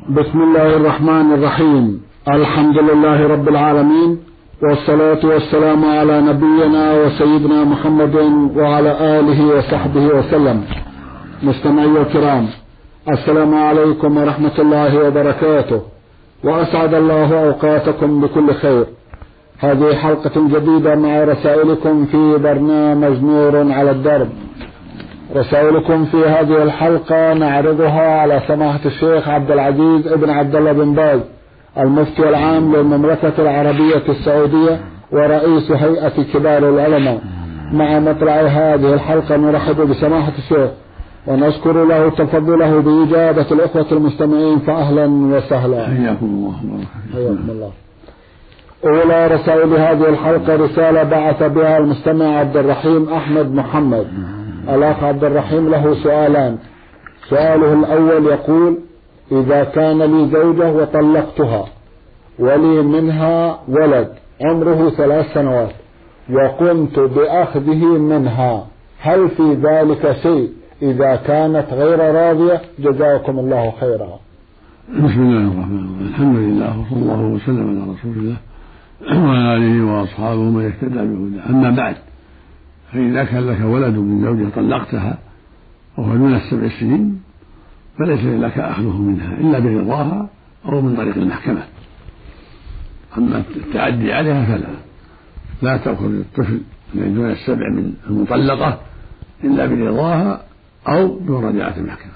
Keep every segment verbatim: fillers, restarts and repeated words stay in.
بسم الله الرحمن الرحيم. الحمد لله رب العالمين، والصلاة والسلام على نبينا وسيدنا محمد وعلى آله وصحبه وسلم. مستمعي الكرام، السلام عليكم ورحمة الله وبركاته، وأسعد الله أوقاتكم بكل خير. هذه حلقة جديدة مع رسائلكم في برنامج نور على الدرب. رسائلكم في هذه الحلقة نعرضها على سماحة الشيخ عبد العزيز ابن عبد الله بن باز، المفتي العام للمملكة العربية السعودية ورئيس هيئة كبار العلماء. مع مطلع هذه الحلقة نرحب بسماحة الشيخ ونشكر له تفضله بإجابة الأخوة المستمعين، فأهلا وسهلا. حياكم الله. حياكم الله. أولى رسائل هذه الحلقة رسالة بعث بها المستمع عبد الرحيم أحمد محمد. الأخ عبد الرحيم له سؤالان. سؤاله الأول يقول: إذا كان لي زوجة وطلقتها ولي منها ولد عمره ثلاث سنوات وقمت بأخذه منها، هل في ذلك شيء إذا كانت غير راضية؟ جزاكم الله خيرا. بسم الله الرحمن الرحيم. الحمد لله وصلى الله وسلم على رسول الله وعلى آله وأصحابه من اهتدى بهداه. أما بعد، فإذا كان لك ولد من زوجة طلقتها وهو دون السبع سنين فليس لك أخذه منها إلا برضاها أو من طريق المحكمة. أما التعدي عليها فلا لا تأخذ الطفل من دون السبع من المطلقة إلا برضاها أو بمراجعة المحكمة.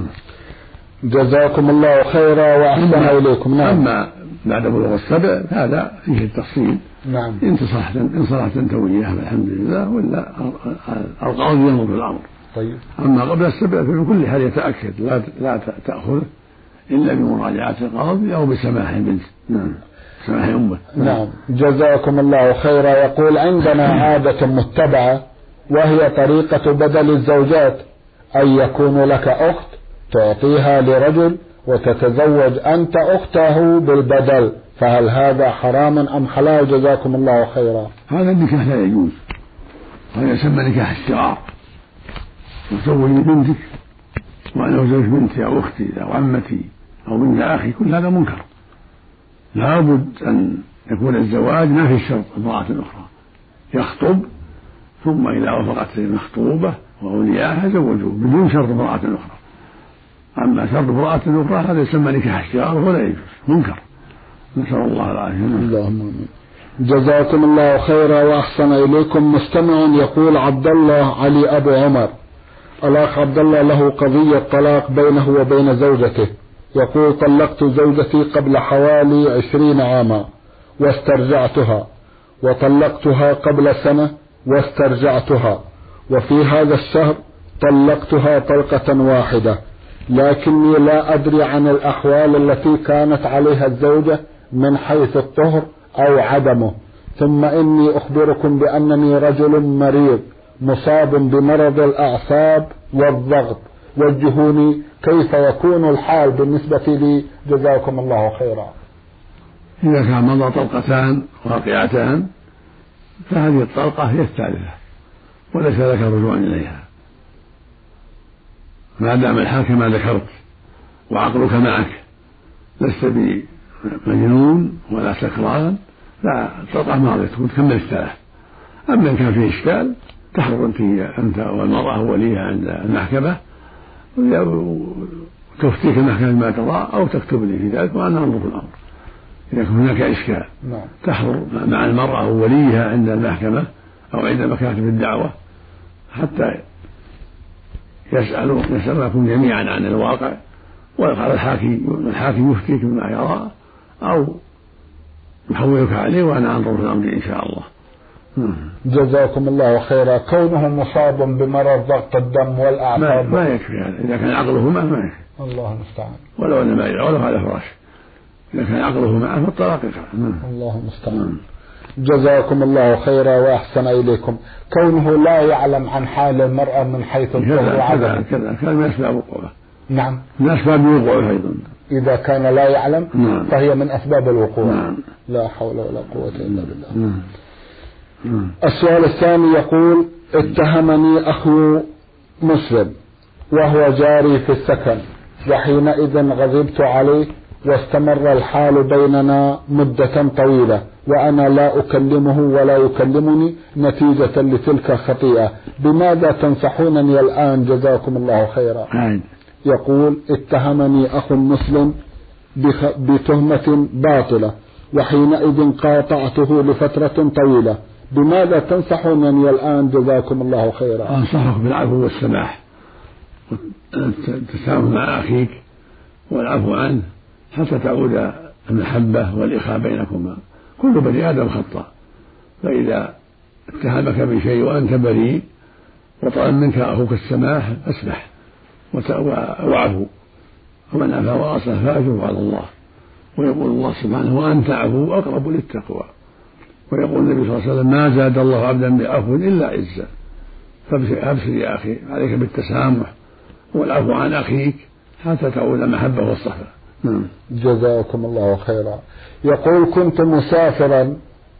جزاكم الله خيرا وأحسن إليكم. نعم. أما بعد بلوغ السبع هذا فيه التفصيل. نعم. إن صلحت إن صلحت أنت وياها فالحمد لله، ولا القاضي ينظر في الأمر. طيب. أما قبل السبع ففي كل حال يتأكد لا لا تأخذه إلا بمراجعة القاضي أو بسماح البنت. نعم. سماح أمه. نعم. جزاكم الله خيرا. يقول: عندنا عادة متبعة وهي طريقة بدل الزوجات، أن يكون لك أخت تعطيها لرجل وتتزوج أنت أخته بالبدل، فهل هذا حرام أم حلال؟ جزاكم الله خيرا. هذا النكاح لا يجوز، هذا يسمى نكاح الشرار. تزوج بنتك وأنا أزوج بنتي أو أختي أو عمتي أو بنت أخي، كل هذا منكر. لابد أن يكون الزواج ما في شرط امرأة أخرى، يخطب ثم إذا وافقت المخطوبة وأولياءها زوجوه بدون شرط امرأة أخرى. أما شرط امرأة أخرى هذا يسمى نكاح الشرار ولا يجوز، منكر. نسأل الله العافية. اللهم آمين. جزاكم الله خيرا وأحسن إليكم. مستمع يقول: عبد الله علي أبو عمر. الأخ عبد الله له قضية طلاق بينه وبين زوجته. يقول: طلقت زوجتي قبل حوالي عشرين عاما واسترجعتها، وطلقتها قبل سنة واسترجعتها، وفي هذا الشهر طلقتها طلقة واحدة، لكني لا أدري عن الأحوال التي كانت عليها الزوجة من حيث الطهر أو عدمه. ثم إني أخبركم بأنني رجل مريض مصاب بمرض الأعصاب والضغط، وجهوني كيف يكون الحال بالنسبة لي، جزاكم الله خيرا. إذا كان مضى طلقتان واقعتان فهذه الطلقة هي الثالثة وليس لك رجوع إليها، ما دام الحال كما ذكرت وعقلك معك، لست بمجنون ولا سكران، لا الطلقة ماضية تكون تكمل الثلاث. أما إن كان فيه إشكال تحضر أنت أنت والمرأة وليها عند المحكمة وتفتيك المحكمة ما ترى أو تكتب لي في ذلك وأنا أنظر في الأمر. إذا كان هناك إشكال تحضر مع المرأة ووليها عند المحكمة أو عند مكاتب الدعوة حتى يسألوا يسألونكم جميعا عن الواقع، ويقال الحاكم الحاكم يفتيك بما يرى أو يحولك عليه وأنا أنظر في الأمر إن شاء الله. جزاكم الله خيرا. كونه مصاب بمرض ضغط الدم والأعصاب ما, ما يكفي هذا. إذا كان عقله معه ما يكفي. الله المستعان. ولو أن ما يدعو على فراش، إذا كان عقله معه فالطلاق يقع. الله المستعان. جزاكم الله خيرا وأحسن إليكم. كونه لا يعلم عن حال المرأة من حيث الطهر وعدمه كذا كان من أسباب وقوعه. نعم. من أسباب وقوعه أيضا. إذا كان لا يعلم نعم. فهي من أسباب الوقوع. نعم. لا حول ولا قوة إلا بالله. نعم. نعم. السؤال الثاني يقول: اتهمني أخو مسلم وهو جاري في السكن وحينئذ غضبت عليه واستمر الحال بيننا مدة طويلة وأنا لا أكلمه ولا يكلمني نتيجة لتلك الخطيئة. بماذا تنصحونني الآن جزاكم الله خيرا؟ يقول: اتهمني أخ مسلم بتهمة باطلة وحينئذ قاطعته لفترة طويلة، بماذا تنصحونني الآن جزاكم الله خيرا؟ أنصحك بالعفو والسماح والتسامح مع أخيك والعفو عنه حتى تعود المحبة والإخاء بينكما. كل بني آدم خطأ، فإذا اتهمك بشيء وأنت بريء وطلب منك أخوك السماح فاسمح وعفو، ومن عفا وأصلح فأجره على الله. ويقول الله سبحانه: وأنت عفو أقرب للتقوى. ويقول النبي صلى الله عليه وسلم: ما زاد الله عبدا بعفو إلا عزا. فابشر يا أخي، عليك بالتسامح والعفو عن أخيك حتى تعود المحبة والصفا. جزاكم الله خيرا. يقول: كنت مسافرا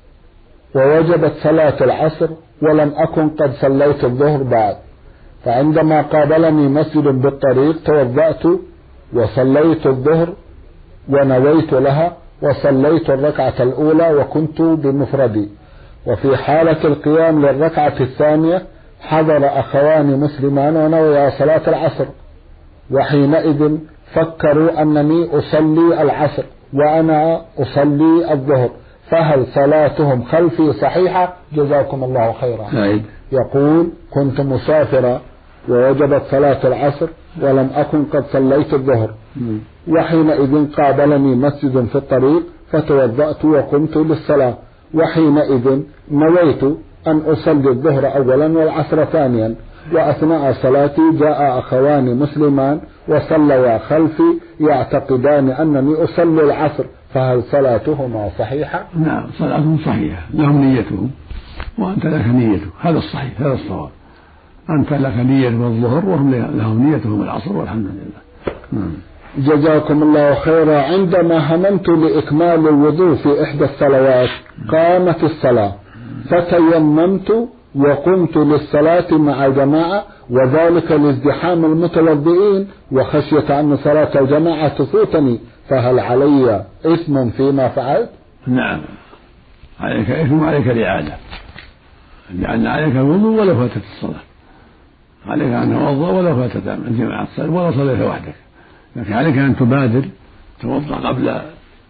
ووجبت صلاة العصر ولم أكن قد صليت الظهر بعد، فعندما قابلني مسجد بالطريق توضأت وصليت الظهر ونويت لها وصليت الركعة الأولى وكنت بمفردي، وفي حالة القيام للركعة الثانية حضر أخوان مسلمان ونويا صلاة العصر، وحينئذ فكروا أنني أصلي العصر وأنا أصلي الظهر، فهل صلاتهم خلفي صحيحة جزاكم الله خيرا؟ يقول: كنت مسافرا ووجبت صلاة العصر ولم أكن قد صليت الظهر، وحينئذ قابلني مسجد في الطريق فتوضأت وقمت للصلاة، وحينئذ نويت أن أصلي الظهر أولا والعصر ثانيا، وأثناء صلاتي جاء أخوان مسلمان وصليا خلفي يعتقدان أنني أصلي العصر، فهل صلاتهما صحيحة؟ نعم، صلاتهم صحيحة، لهم نيتهم وأنت لك نيتك، هذا الصحيح، هذا الصواب. أنت لك نية الظهر وهم لهم نيتهم العصر، والحمد لله. نعم. جزاكم الله خيرا. عندما هممت لإكمال الوضوء في إحدى الصلوات قامت الصلاة فتيممت وقمت للصلاة مع جماعة، وذلك لازدحام المتوضئين وخشية أن صلاة الجماعة تفوتني، فهل علي إثم فيما فعلت؟ نعم، عليك إثم وعليك الإعادة، لأن عليك الوضوء ولو فاتت الصلاة، عليك أن تتوضأ ولو فاتت الجماعة الصلاة ولو صليت وحدك، لكن عليك أن تبادر توضأ قبل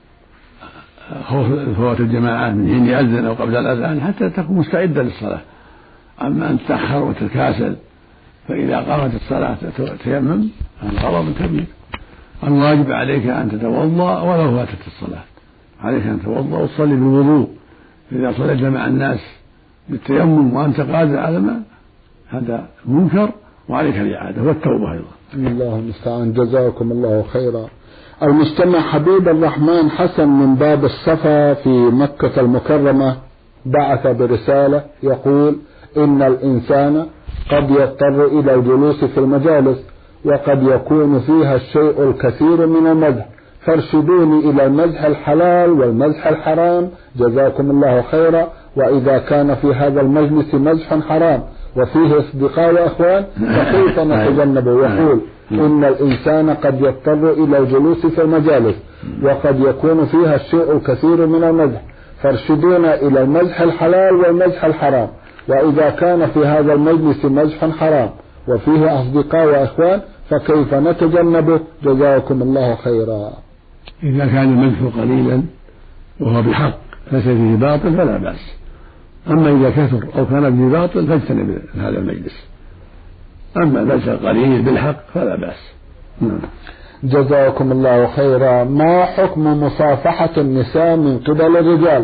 خوف فوات الجماعة من حين يأذن أو قبل الأذان حتى تكون مستعدا للصلاة. أما أن تتأخر وتتكاسل فإذا قامت الصلاة تيمم هذا غلط كبير. الواجب عليك أن تتوضأ ولو فاتت الصلاة، عليك أن تتوضأ وتصلي بالوضوء. إذا صليت مع الناس بالتيمم وأنت قادر على ما هذا منكر، وعليك الإعادة والتوبة أيضا. الله المستعان. جزاكم الله خيرا. المستمع حبيب الرحمن حسن من باب الصفا في مكة المكرمة بعث برسالة يقول: إن الإنسان قد يضطر إلى الجلوس في المجالس وقد يكون فيها الشيء الكثير من المزح، فارشدوني إلى المزح الحلال والمزح الحرام جزاكم الله خيرا، وإذا كان في هذا المجلس مزح حرام وفيه أصدقاء وأخوان فكيف نتجنبه؟ يقول: إن الإنسان قد يضطر إلى الجلوس في المجالس وقد يكون فيها الشيء الكثير من المزح، فارشدونا إلى المزح الحلال والمزح الحرام، وإذا كان في هذا المجلس مزح حرام وفيه أصدقاء وأخوان فكيف نتجنبه جزاكم الله خيرا؟ إذا كان المزح قليلا وهو بحق ليس فيه باطل فلا بأس، أما إذا كثر أو كان فيه باطل فاجتنب هذا المجلس، أما المزح القليل بالحق فلا بأس. نعم. جزاكم الله خيرا. ما حكم مصافحة النساء من قبل الرجال؟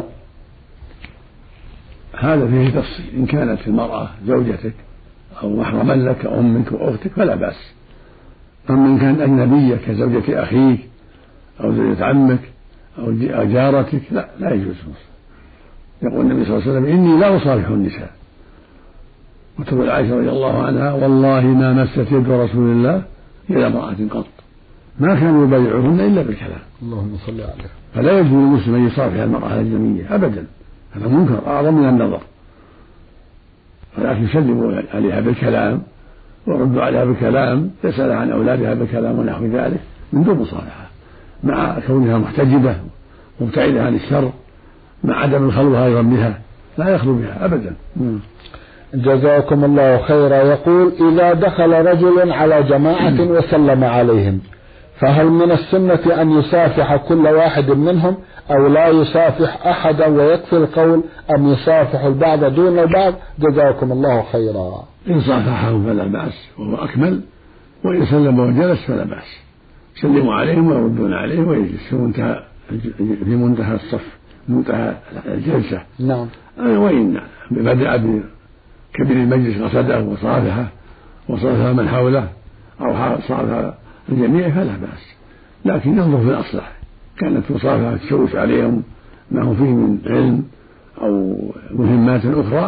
هذا فيه تفصيل، إن كانت المرأة زوجتك أو محرما لك أو أمك أو أختك فلا بأس، أما إن كانت أجنبية كزوجة أخيك أو زوجة عمك أو جارتك لا لا يجوز. يقول النبي صلى الله عليه وسلم: إني لا أصافح النساء. وتقول عائشة رضي الله عنها: والله ما مست يد رسول الله إلى امرأة قط، ما كانوا يبايعوهن إلا بالكلام. اللهم صل عليه. فلا يجوز للمسلم أن يصافح المرأة الأجنبية أبدا، هذا منكر أعظم من النظر، ولكن يسلموا عليها بالكلام وردوا عليها بكلام، يسأل عن أولادها بكلام ونحو ذلك من دون مصافحة، مع كونها محتجبة مبتعدة عن الشر، مع عدم الخلوة أيضا بها، لا يخلو بها أبدا. جزاكم الله خيرا. يقول: إذا دخل رجل على جماعة وسلم عليهم، فهل من السنة أن يصافح كل واحد منهم أو لا يصافح أحدا ويكفي القول أم يصافح البعض دون البعض؟ جزاكم الله خيرا. إن صافحهم فلا بأس وهو أكمل، وإن سلم وجلس فلا بأس، يسلم عليهم ويردون عليه ويجلس في منتهى في منتهى الصف، منتهى الجلسة. نعم. وإن بدأ بكبير المجلس قصده وصافحه وصافح من حوله أو صافح الجميع فلا بأس، لكن ينظر في الأصلح، كانت مصافحة تشوش عليهم ما هو فيه من علم أو مهمات أخرى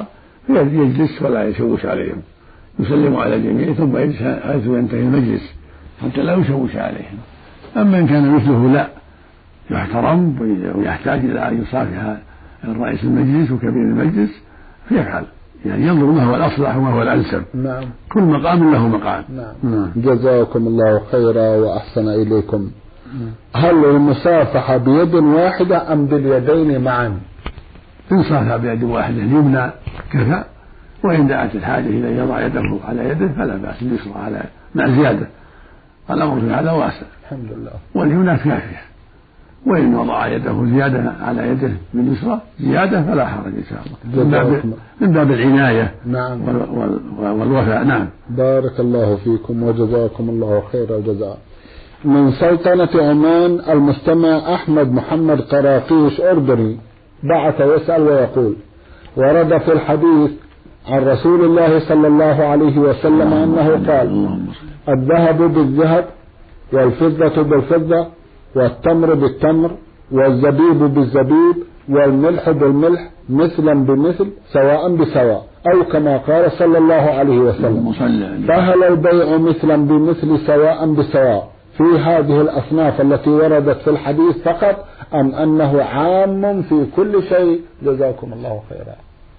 يجلس ولا يشوش عليهم، يسلم على الجميع ثم يجلس حيث ينتهي المجلس حتى لا يشوش عليهم. أما إن كان مثله لا يحترم ويحتاج إلى أن يصافح الرئيس المجلس وكبير المجلس فيفعل، يعني ينظر ما هو الأصلح وما هو الأنسب. نعم. كل مقام له مقام. نعم. نعم. جزاكم الله خيرا وأحسن إليكم. هل المصافحة بيد واحدة أم باليدين معا؟ إن صافح بيد واحدة اليمنى كفى، وإن دعت الحاجة إلى أن يضع يده على يده فلا بأس اليسرى على مع زيادة، الأمر في هذا واسع الحمد لله، واليمنى كافية، وإن وضع يده زيادة على يده باليسرى زيادة فلا حرج إن شاء الله، من باب, من باب العناية. نعم. والوفاء. نعم. بارك الله فيكم وجزاكم الله خير الجزاء. من سلطنة عمان المستمع أحمد محمد قراقيش أردني بعث يسأل ويقول: ورد في الحديث عن رسول الله صلى الله عليه وسلم أنه قال: الذهب بالذهب والفضة بالفضة والتمر بالتمر والزبيب بالزبيب والملح بالملح مثلا بمثل سواء بسواء، أو كما قال صلى الله عليه وسلم. فهل البيع مثلا بمثل سواء بسواء في هذه الأصناف التي وردت في الحديث فقط أم أنه عام في كل شيء؟ جزاكم الله خيرا.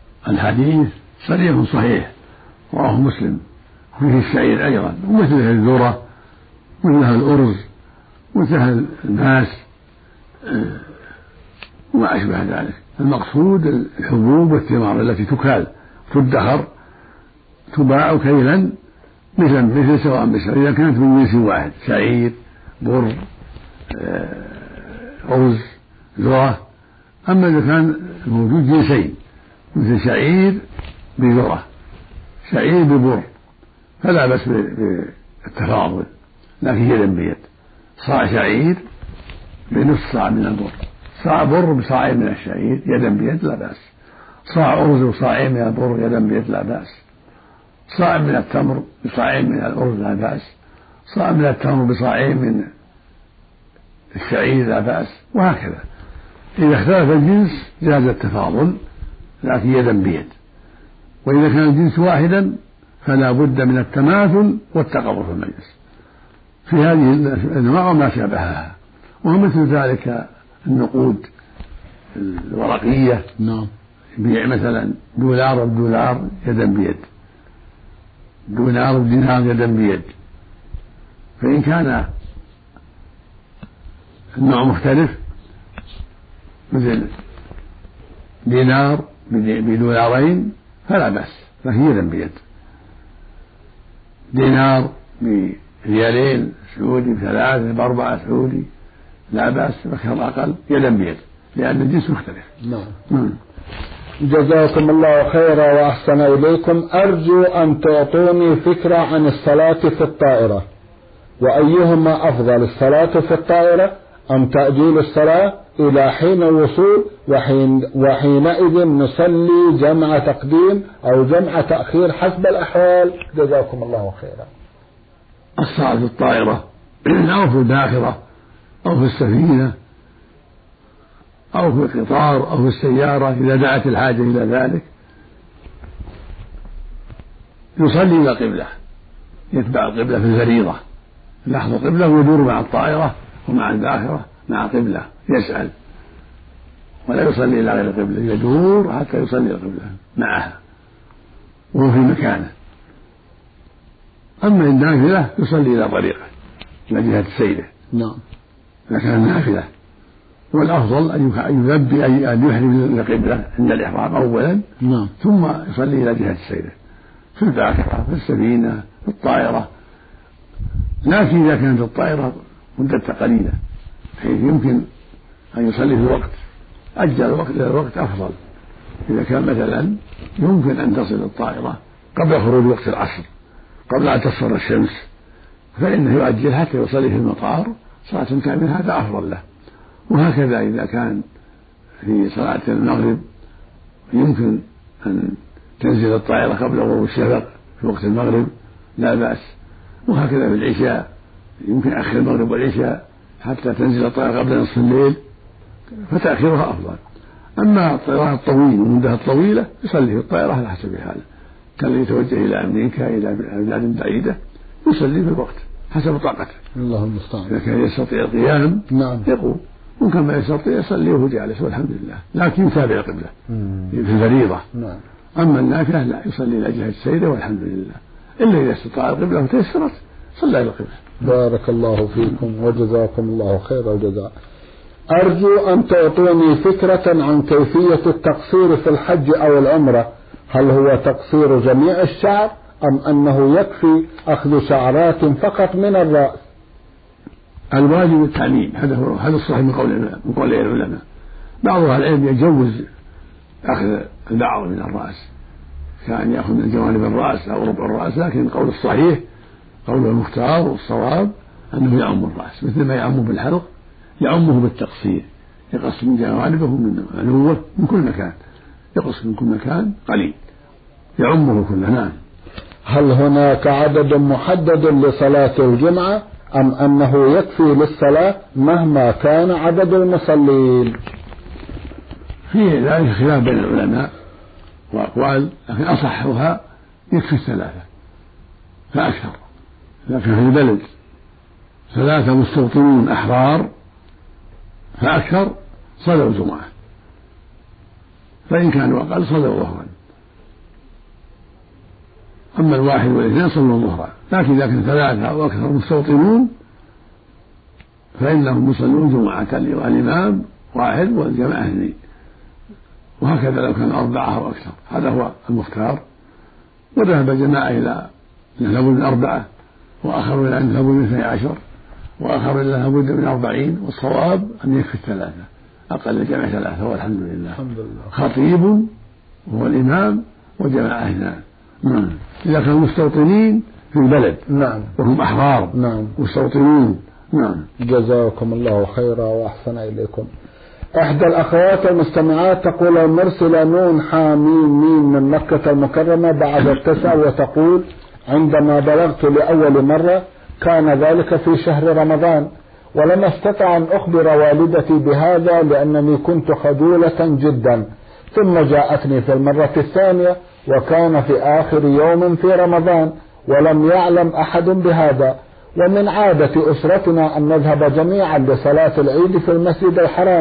الحديث صريح صحيح رواه مسلم، فيه الشعير أيضا ومثله الذرة ومثله الأرز ومثله الماس وما أشبه ذلك. المقصود الحبوب والثمار التي تكال تدخر تباع كيلا مثلا مثل سواء بسواء إذا كانت من جنس واحد، شعير بر أرز ذرة. أما إذا كان موجود جنسين مثل شعير بذرة شعير ببر فلا بأس بالتفاضل، لكن يدا بيد، صاع شعير بنصف صاع من البر، صاع بر بصاعين من الشعير يدا بيد لا بأس، صاع أرز وصاعين من البر يدا بيد لا بأس، صاع من التمر بصاعين من الأرز لا بأس، صاع من التمر بصاعين من الشعير لا بأس، وهكذا. إذا اختلف الجنس جاز التفاضل لكن يدا بيد، وإذا كان الجنس واحدا فلا بد من التماثل والتقابل في المجلس في هذه الأنواع وما شابهها، ومثل ذلك النقود الورقية. نعم. بيع مثلا دولار بدولار يدا بيد، دينار بدينار يدا بيد، فإن كان النوع مختلف مثل دينار بدولارين فلا بأس لكن يدا بيد، دينار بريالين سعودي بثلاثة بأربعة سعودي لا بأس بكثر أقل يدا بيد لأن الجنس مختلف. نعم. جزاكم الله خيرا وأحسن إليكم. أرجو أن تعطوني فكرة عن الصلاة في الطائرة، وأيهما أفضل، الصلاة في الطائرة أم تأجيل الصلاة إلى حين الوصول وحين وحينئذ نصلي جمع تقديم أو جمع تأخير حسب الأحوال؟ جزاكم الله خيرا. الصلاة في الطائرة أو في الباخرة أو في السفينة أو في القطار أو في السيارة إذا دعت الحاجة إلى ذلك يصلي إلى القبلة، يتبع القبلة في الفريضة، يلاحظ القبلة ويدور مع الطائرة ومع الباخرة مع قبلة يسأل، ولا يصلي إلى غير القبلة، يدور حتى يصلي القبلة معها وهو في مكانه. أما النافلة يصلي إلى طريقه إلى جهة سيره نعم إذا كان نافلة، والأفضل أن يلبي أن يحرم القبلة عند الإحرام أولا نعم ثم يصلي إلى جهة سيره في الباخرة في السفينة في الطائرة. لكن إذا كانت الطائرة مدة قليلة حيث يمكن أن يصلي في الوقت أجل الوقت إلى الوقت أفضل. إذا كان مثلا يمكن أن تصل الطائرة قبل خروج وقت العصر قبل أن تصفر الشمس فإنه يؤجل حتى يصلي في المطار صلاة كاملة، هذا أفضل له. وهكذا إذا كان في صلاة المغرب يمكن أن تنزل الطائرة قبل غروب الشفق في وقت المغرب لا بأس. وهكذا في العشاء يمكن أخر المغرب والعشاء حتى تنزل الطائرة قبل نصف الليل فتأخيرها أفضل. أما الطيران الطويل والمدة الطويلة يصلي في الطائرة على حسب حاله، كان يتوجه إلى أمريكا إلى بلاد بعيدة يصلي في الوقت حسب طاقته. الله المستعان. إذا كان يستطيع القيام نعم يقوم، وكان ما يستطيع يصلي وهو جالس والحمد لله، لكن يتابع القبلة في الفريضة. نعم. أما النافلة لا، يصلي إلى جهة السيدة والحمد لله، إلا إذا استطاع القبلة وتيسرت صلى إلى القبلة. بارك الله فيكم وجزاكم الله خير الجزاء. أرجو أن تعطوني فكرة عن كيفية التقصير في الحج أو العمرة، هل هو تقصير جميع الشعر أم أنه يكفي أخذ شعرات فقط من الرأس؟ الواجب التعميم، هذا هو هذا الصحيح من قول من قول العلماء. بعض أهل العلم يجوز أخذ البعض من الرأس كأن يأخذ من جوانب الرأس أو ربع الرأس، لكن القول الصحيح قول المختار والصواب أنه يعم الرأس مثل ما يعم بالحلق، يعمه بالتقصير، يقص من جوانبه من علوه من كل مكان، يقص من كل مكان قليل يعمه كله. نعم. هل هناك عدد محدد لصلاة الجمعة أم أنه يكفي للصلاة مهما كان عدد المصلين؟ في ذلك خلاف بين العلماء وأقوال، لكن أصحها يكفي الثلاثة فأكثر. لكن في البلد ثلاثة مستوطنون أحرار فأكثر صلوا الجمعة، فإن كانوا أقل صلوا ظهرا. أما الواحد والاثنين صلوا ظهرا، لكن إذا كان ثلاثة أو أكثر مستوطنون فإنهم يصلون جمعة الإمام واحد والجماعة اثنين، وهكذا لو كان أربعة أو أكثر، هذا هو المختار. وذهب جماعة إلى أنه لابد من أربعة، وآخر إلى أنه لابد من اثني عشر، وآخر إلى أنه لابد من أربعين، والصواب أن يكفي الثلاثة، أقل الجمع ثلاثة والحمد لله. الحمد لله. خطيب وهو الإمام وجماعة اثنان. نعم. إذا كانوا مستوطنين في البلد نعم وهم أحرار نعم مستوطنون. نعم. جزاكم الله خيرا وأحسن إليكم. إحدى الأخوات المستمعات تقول المرسلة نون حاميم ميم من مكة المكرمة بعد التسع، وتقول عندما بلغت لأول مرة كان ذلك في شهر رمضان، ولم أستطع أن أخبر والدتي بهذا لأنني كنت خجولة جدا، ثم جاءتني في المرة الثانية وكان في آخر يوم في رمضان ولم يعلم أحد بهذا. ومن عادة أسرتنا أن نذهب جميعا لصلاة العيد في المسجد الحرام،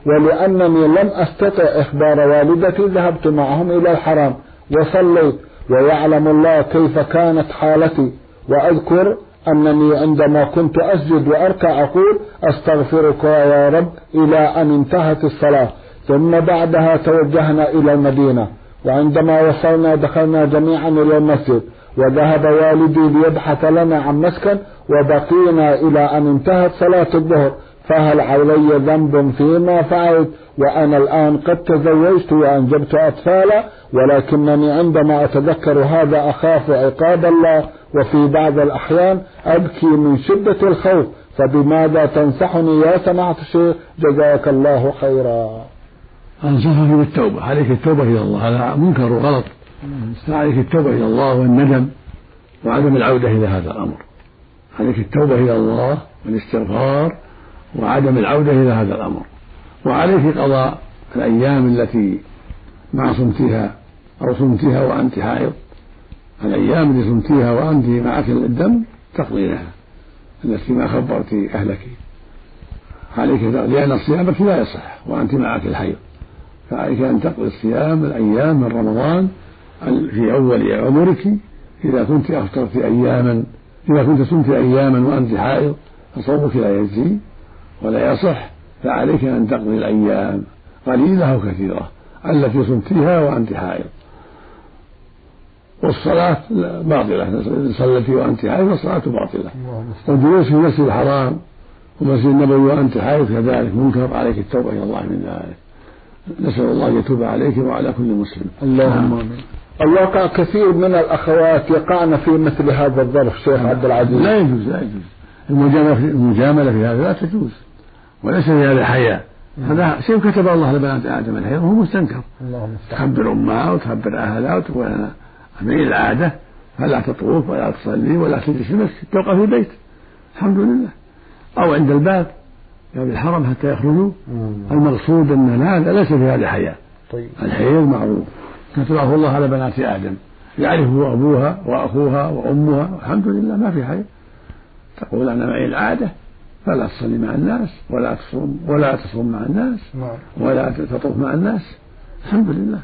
ولأنني لم أستطع إخبار والدتي ذهبت معهم إلى الحرام وصليت، ويعلم الله كيف كانت حالتي. وأذكر أنني عندما كنت أسجد وأركع أقول أستغفرك يا رب إلى أن انتهت الصلاة، ثم بعدها توجهنا إلى المدينة، وعندما وصلنا دخلنا جميعا إلى المسجد، وذهب والدي ليبحث لنا عن مسكن، وبقينا إلى أن انتهت صلاة الظهر. فهل علي ذنب فيما فعلت وأنا الآن قد تزوجت وأنجبت أطفالا، ولكنني عندما أتذكر هذا أخاف عقاب الله، وفي بعض الأحيان أبكي من شدة الخوف، فبماذا تنصحني يا سماحة الشيخ جزاك الله خيرا؟ أنصحك بالتوبة، عليك التوبة إلى الله، هذا منكر وغلط، عليك التوبة إلى الله والندم وعدم العودة إلى هذا الأمر. عليك التوبة إلى الله والاستغفار وعدم العودة إلى هذا الأمر، وعليك قضاء الأيام التي ما صمتها أو صمتها وأنت حائض، الأيام التي صمتها وأنت معك الدم تقضينها، التي ما خبرت أهلك عليك، لأن صيامك لا يصح وأنت معك الحيض، فعليك أن تقضي الصيام الأيام من رمضان في أول عمرك إذا كنت أفطرت أياما إذا كنت صمت أياما وأنت حائض فصومك لا يجزي ولا يصح، فعليك أن تقضي الأيام قليلة أو كثيرة التي صمتيها وأنت حائض. والصلاة باطلة، صلتي وأنت حائض والصلاة باطلة. والجلوس في المسجد الحرام ومسجد النبوي وأنت حائض كذلك منكر، عليك التوبة إلى الله من ذلك. نسأل الله أن يتوب عليك وعلى كل مسلم. اللهم آمين. الواقع كثير من الأخوات يقعن في مثل هذا الظرف شيخ عبد العزيز. لا يجوز لا يجوز المجاملة في هذا لا تجوز، وليس في هذا حياء. هذا شيء كتب الله لبنات آدم الحيض وهو مستنكر. تخبر أمها وتخبر أهلها وتقول أنا من العادة فلا تطوف ولا تصلي ولا تجلس في المسجد، تبقى في البيت الحمد لله، أو عند الباب باب الحرم حتى يخرجوا. المقصود أن هذا ليس في هذا حياء. طيب. الحيض معروف كتبه الله على بنات آدم، يعرفه أبوها وأخوها وأمها، الحمد لله ما في حياء. تقول أنا معي العادة فلا تصلي مع الناس ولا تصوم ولا تصوم مع الناس ولا تطوف مع الناس، الحمد لله.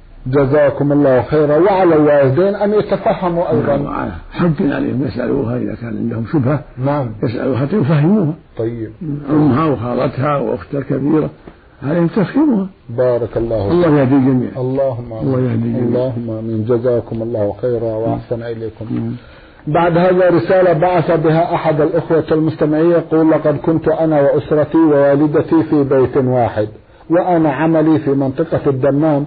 جزاكم الله خيرا. وعلى الوالدين أن يتفهموا أيضا، حق عليهم يسألوها إذا كان عندهم شبهة. نعم. يسألوها حتى يفهموها. طيب. أمها وخالتها وأختها الكبيرة عليهم تفهموها. بارك الله فيك. الله يهدي الجميع. اللهم آمين. الله يهدي الجميع. اللهم آمين. جزاكم الله خيرا وأحسن إليكم. مم. بعد هذا رسالة بعث بها أحد الأخوة المستمعين يقول: لقد كنت أنا وأسرتي ووالدتي في بيت واحد، وأنا عملي في منطقة الدمام،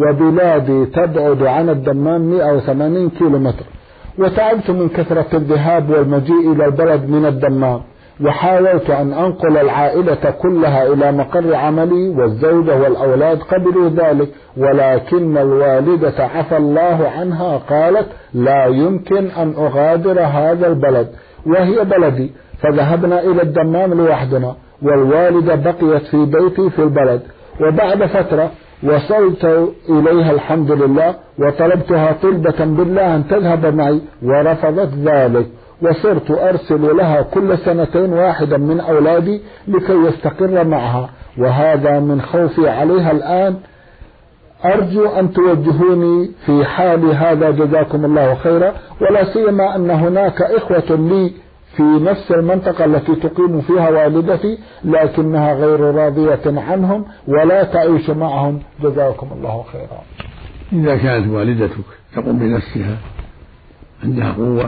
وبلادي تبعد عن الدمام مئة وثمانين كيلو متر، وتعبت من كثرة الذهاب والمجيء إلى البلد من الدمام، وحاولت أن أنقل العائلة كلها إلى مقر عملي، والزوجة والأولاد قبلوا ذلك، ولكن الوالدة عفى الله عنها قالت لا يمكن أن أغادر هذا البلد وهي بلدي، فذهبنا إلى الدمام لوحدنا، والوالدة بقيت في بيتي في البلد. وبعد فترة وصلت إليها الحمد لله، وطلبتها طلبة بالله أن تذهب معي، ورفضت ذلك، وصرت أرسل لها كل سنتين واحدا من أولادي لكي يستقر معها، وهذا من خوفي عليها الآن. أرجو أن توجهوني في حال هذا جزاكم الله خيرا، ولا سيما أن هناك إخوة لي في نفس المنطقة التي تقيم فيها والدتي لكنها غير راضية عنهم ولا تعيش معهم، جزاكم الله خيرا. إذا كانت والدتك تقوم بنفسها عندها قوة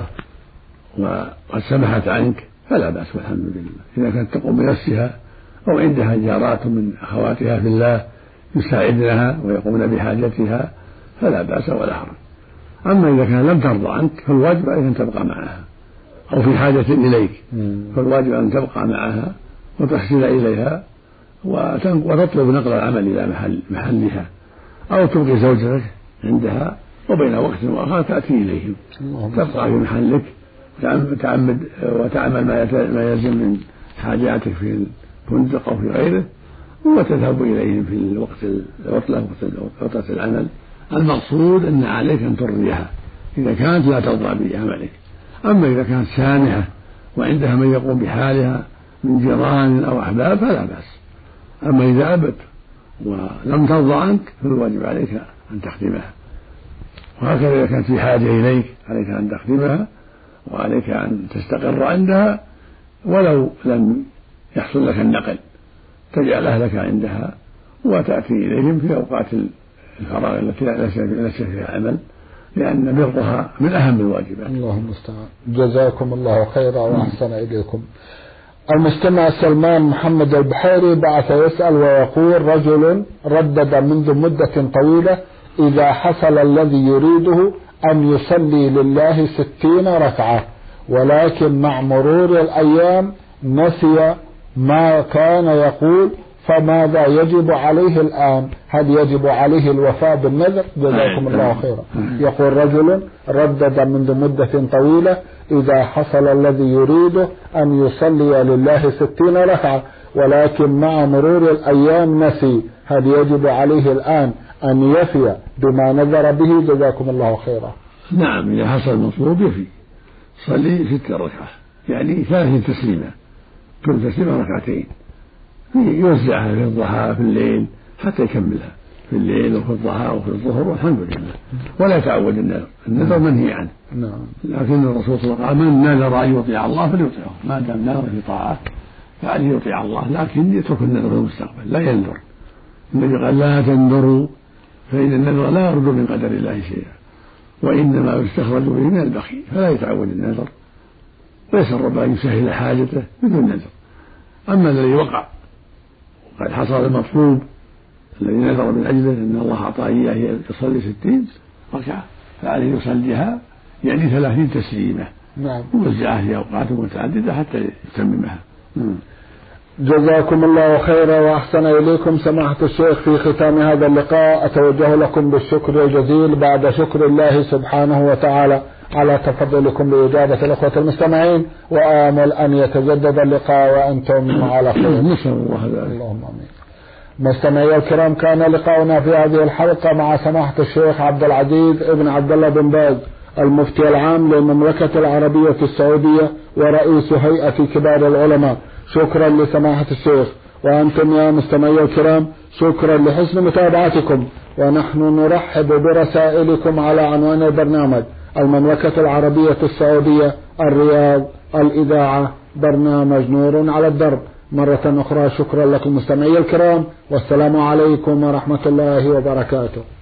وقد سمحت عنك فلا بأس والحمد لله. إذا كانت تقوم بنفسها أو عندها جارات من أخواتها في الله يساعدنها ويقومن بحاجتها فلا بأس ولا حرج. أما إذا كان لم ترضى عنك فالواجب عليك أن تبقى معها، أو في حاجة إليك فالواجب أن تبقى معها وتحسن إليها وتطلب نقل العمل إلى محل محلها، أو تبقي زوجتك عندها وبين وقت وآخر تأتي إليهم، تبقى في محلك تعمد وتعمل ما يلزم من حاجاتك في الفندق أو في غيره، وتذهب إليهم في الوقت العطلة وقت العمل. المقصود أن عليك أن ترضيها إذا كانت لا ترضى بعملك. أما إذا كانت سامحة وعندها من يقوم بحالها من جيران أو أحباب فلا بأس. أما إذا أبت ولم ترضى عنك فالواجب عليك أن تخدمها، وهكذا إذا كانت في حاجة إليك عليك أن تخدمها، وعليك أن تستقر عندها ولو لم يحصل لك النقل، تجعل أهلك عندها وتأتي إليهم في أوقات الفراغ التي ليس فيها عمل، لأن برها من أهم الواجبات. الله المستعان. جزاكم الله خيرا وأحسن إليكم. المستمع سلمان محمد البحيري بعث يسأل ويقول: رجل ردد منذ مدة طويلة إذا حصل الذي يريده أن يصلي لله ستين ركعة، ولكن مع مرور الأيام نسي ما كان يقول، فماذا يجب عليه الآن؟ هل يجب عليه الوفاء بالنذر؟ جزاكم الله خيرا. يقول: رجل ردد منذ مدة طويلة إذا حصل الذي يريده أن يصلي لله ستين ركعة، ولكن مع مرور الأيام نسي، هل يجب عليه الآن أن يفي بما نذر به؟ جزاكم الله خيرا. نعم، إذا حصل المطلوب يفي، صلي ست ركعة يعني ثلاث تسليمة، كل تسليمة ركعتين، يوزعها في الضحى في الليل حتى يكملها. في الليل وفي الضحى وفي الظهر والحمد لله، ولا يتعود النذر، النذر منهي عنه. لكن الرسول صلى الله عليه وسلم من نذر أن يطيع الله فليطيعه، ما دام نذر في طاعة فعليه يطيع الله، لكن يترك النذر في المستقبل لا ينذر. النبي قال لا تنذروا فإن النذر لا يرد من قدر الله شيئا، وإنما يستخرج به من البخيل، فلا يتعود النذر ويسر أن يسهل حاجته بدون نذر. أما الذي وقع وقد حصل المطلوب الذي نذر من أجله أن الله أعطاه إياه يصلي ستين ركعة فعليه يصليها يعني ثلاثين تسليمة، نعم، ووزعها في أوقات متعددة حتى يتممها. جزاكم الله خيرا وأحسن إليكم سماحة الشيخ. في ختام هذا اللقاء أتوجه لكم بالشكر الجزيل بعد شكر الله سبحانه وتعالى على تفضلكم بإجابة الأخوة المستمعين، وآمل أن يتجدد اللقاء وأنتم على خير. نسأل الله ذلك. اللهم آمين. مستمعي الكرام، كان لقاؤنا في هذه الحلقة مع سماحة الشيخ عبد العزيز ابن عبد الله بن باز المفتي العام للمملكة العربية السعودية ورئيس هيئة كبار العلماء. شكرا لسماحة الشيخ، وأنتم يا مستمعي الكرام شكرا لحسن متابعتكم، ونحن نرحب برسائلكم على عنوان البرنامج المملكة العربية السعودية الرياض الإذاعة برنامج نور على الدرب. مرة أخرى شكرا لكم مستمعي الكرام، والسلام عليكم ورحمة الله وبركاته.